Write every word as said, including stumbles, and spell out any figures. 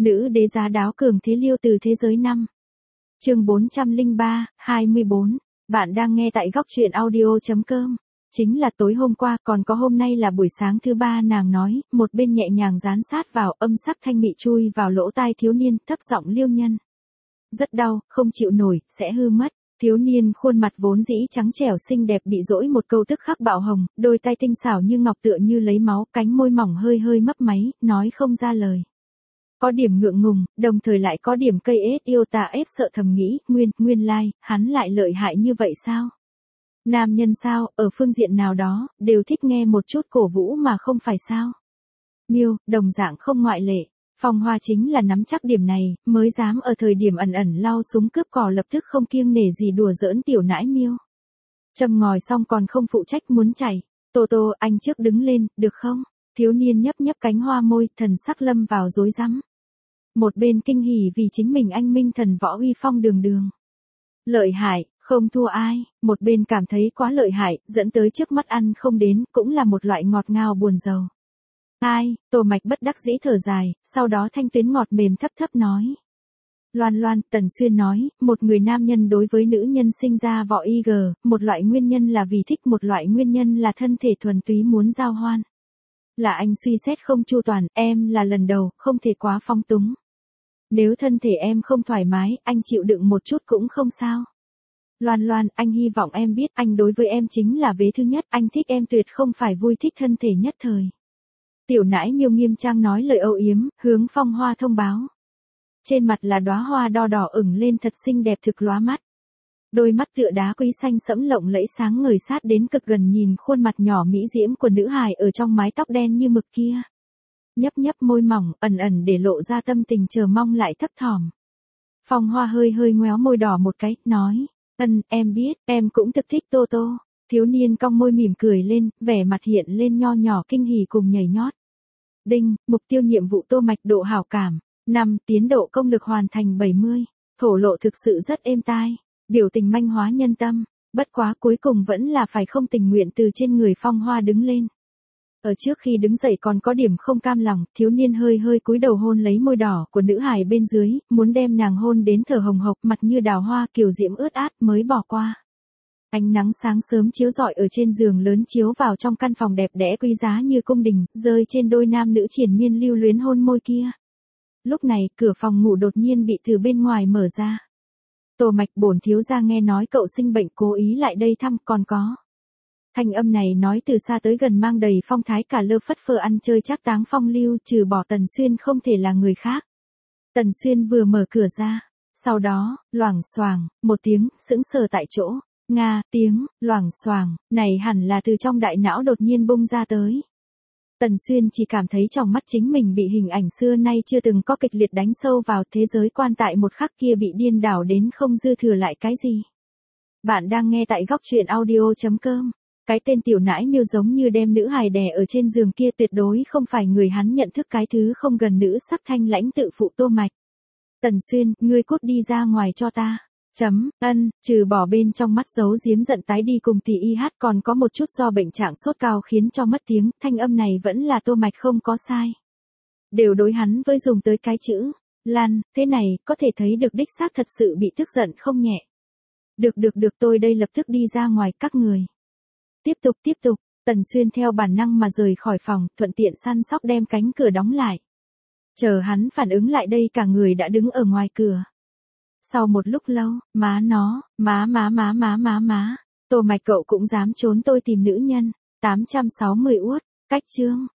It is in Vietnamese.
Nữ đế giá đáo cường thế liêu từ thế giới năm. Chương bốn trăm lẻ ba, hai mươi bốn. Bạn đang nghe tại góc truyện audio chấm com. Chính là tối hôm qua, còn có hôm nay là buổi sáng thứ ba, nàng nói, một bên nhẹ nhàng dán sát vào, âm sắc thanh mị chui vào lỗ tai thiếu niên, thấp giọng liêu nhân. Rất đau, không chịu nổi, sẽ hư mất. Thiếu niên khuôn mặt vốn dĩ trắng trẻo xinh đẹp bị dỗi một câu tức khắc bạo hồng, đôi tay tinh xảo như ngọc tựa như lấy máu, cánh môi mỏng hơi hơi mấp máy, nói không ra lời. Có điểm ngượng ngùng, đồng thời lại có điểm cây ết yêu tà ép sợ thầm nghĩ, nguyên, nguyên lai, like, hắn lại lợi hại như vậy sao? Nam nhân sao, ở phương diện nào đó, đều thích nghe một chút cổ vũ mà không phải sao? Miêu, đồng dạng không ngoại lệ. Phong Hoa chính là nắm chắc điểm này, mới dám ở thời điểm ẩn ẩn lao súng cướp cò lập tức không kiêng nể gì đùa giỡn tiểu nãi Miêu. Châm ngòi xong còn không phụ trách muốn chảy. Tô Tô, anh trước đứng lên, được không? Thiếu niên nhấp nhấp cánh hoa môi, thần sắc lâm vào rối rắm. Một bên kinh hỉ vì chính mình anh minh thần võ uy phong đường đường. Lợi hại, không thua ai, một bên cảm thấy quá lợi hại, dẫn tới trước mắt ăn không đến, cũng là một loại ngọt ngào buồn rầu. Ai, Tô Mạch bất đắc dĩ thở dài, sau đó thanh tuyến ngọt mềm thấp thấp nói. Loan Loan, Tần Xuyên nói, một người nam nhân đối với nữ nhân sinh ra võ y gờ, một loại nguyên nhân là vì thích, một loại nguyên nhân là thân thể thuần túy muốn giao hoan. Là anh suy xét không chu toàn, em là lần đầu, không thể quá phong túng. Nếu thân thể em không thoải mái, anh chịu đựng một chút cũng không sao. Loan Loan, anh hy vọng em biết anh đối với em chính là vế thứ nhất, anh thích em tuyệt không phải vui thích thân thể nhất thời. Tiểu nãi Miêu nghiêm trang nói lời âu yếm, hướng Phong Hoa thông báo. Trên mặt là đóa hoa đo đỏ ửng lên thật xinh đẹp thực lóa mắt. Đôi mắt tựa đá quý xanh sẫm lộng lẫy sáng ngời sát đến cực gần nhìn khuôn mặt nhỏ mỹ diễm của nữ hài ở trong mái tóc đen như mực kia. Nhấp nhấp môi mỏng, ẩn ẩn để lộ ra tâm tình chờ mong lại thấp thỏm. Phong Hoa hơi hơi ngoéo môi đỏ một cái, nói, ân, em biết, em cũng thực thích Tô Tô. Thiếu niên cong môi mỉm cười lên, vẻ mặt hiện lên nho nhỏ kinh hỉ cùng nhảy nhót. Đinh, mục tiêu nhiệm vụ Tô Mạch độ hảo cảm. năm. Tiến độ công lực hoàn thành bảy mươi. Thổ lộ thực sự rất êm tai. Biểu tình manh hóa nhân tâm. Bất quá cuối cùng vẫn là phải không tình nguyện từ trên người Phong Hoa đứng lên. Ở trước khi đứng dậy còn có điểm không cam lòng, thiếu niên hơi hơi cúi đầu hôn lấy môi đỏ của nữ hài bên dưới, muốn đem nàng hôn đến thở hồng hộc, mặt như đào hoa kiều diễm ướt át mới bỏ qua. Ánh nắng sáng sớm chiếu rọi ở trên giường lớn chiếu vào trong căn phòng đẹp đẽ quý giá như cung đình, rơi trên đôi nam nữ triền miên lưu luyến hôn môi kia. Lúc này, cửa phòng ngủ đột nhiên bị từ bên ngoài mở ra. Tô Mạch, bổn thiếu gia nghe nói cậu sinh bệnh cố ý lại đây thăm, còn có. Thanh âm này nói từ xa tới gần mang đầy phong thái cả lơ phất phơ ăn chơi trác táng phong lưu, trừ bỏ Tần Xuyên không thể là người khác. Tần Xuyên vừa mở cửa ra, sau đó, loảng xoảng, một tiếng, sững sờ tại chỗ. Nga, tiếng, loảng xoảng, này hẳn là từ trong đại não đột nhiên bung ra tới. Tần Xuyên chỉ cảm thấy trong mắt chính mình bị hình ảnh xưa nay chưa từng có kịch liệt đánh sâu vào, thế giới quan tại một khắc kia bị điên đảo đến không dư thừa lại cái gì. Bạn đang nghe tại góc truyện audio chấm com. Cái tên tiểu nãi Miêu giống như đem nữ hài đè ở trên giường kia, tuyệt đối không phải người hắn nhận thức, cái thứ không gần nữ sắc thanh lãnh tự phụ Tô Mạch. Tần Xuyên, ngươi cút đi ra ngoài cho ta. Chấm, ân, trừ bỏ bên trong mắt giấu giếm giận tái đi cùng tỷ y hát, còn có một chút do bệnh trạng sốt cao khiến cho mất tiếng, thanh âm này vẫn là Tô Mạch không có sai. Đều đối hắn với dùng tới cái chữ Lan, thế này, có thể thấy được đích xác thật sự bị tức giận không nhẹ. Được được được, tôi đây lập tức đi ra ngoài các người. Tiếp tục tiếp tục, Tần Xuyên theo bản năng mà rời khỏi phòng, thuận tiện săn sóc đem cánh cửa đóng lại. Chờ hắn phản ứng lại đây, cả người đã đứng ở ngoài cửa. Sau một lúc lâu, má nó, má má má má má má, Tô Mạch cậu cũng dám trốn tôi tìm nữ nhân. tám trăm sáu mươi uất, cách chương.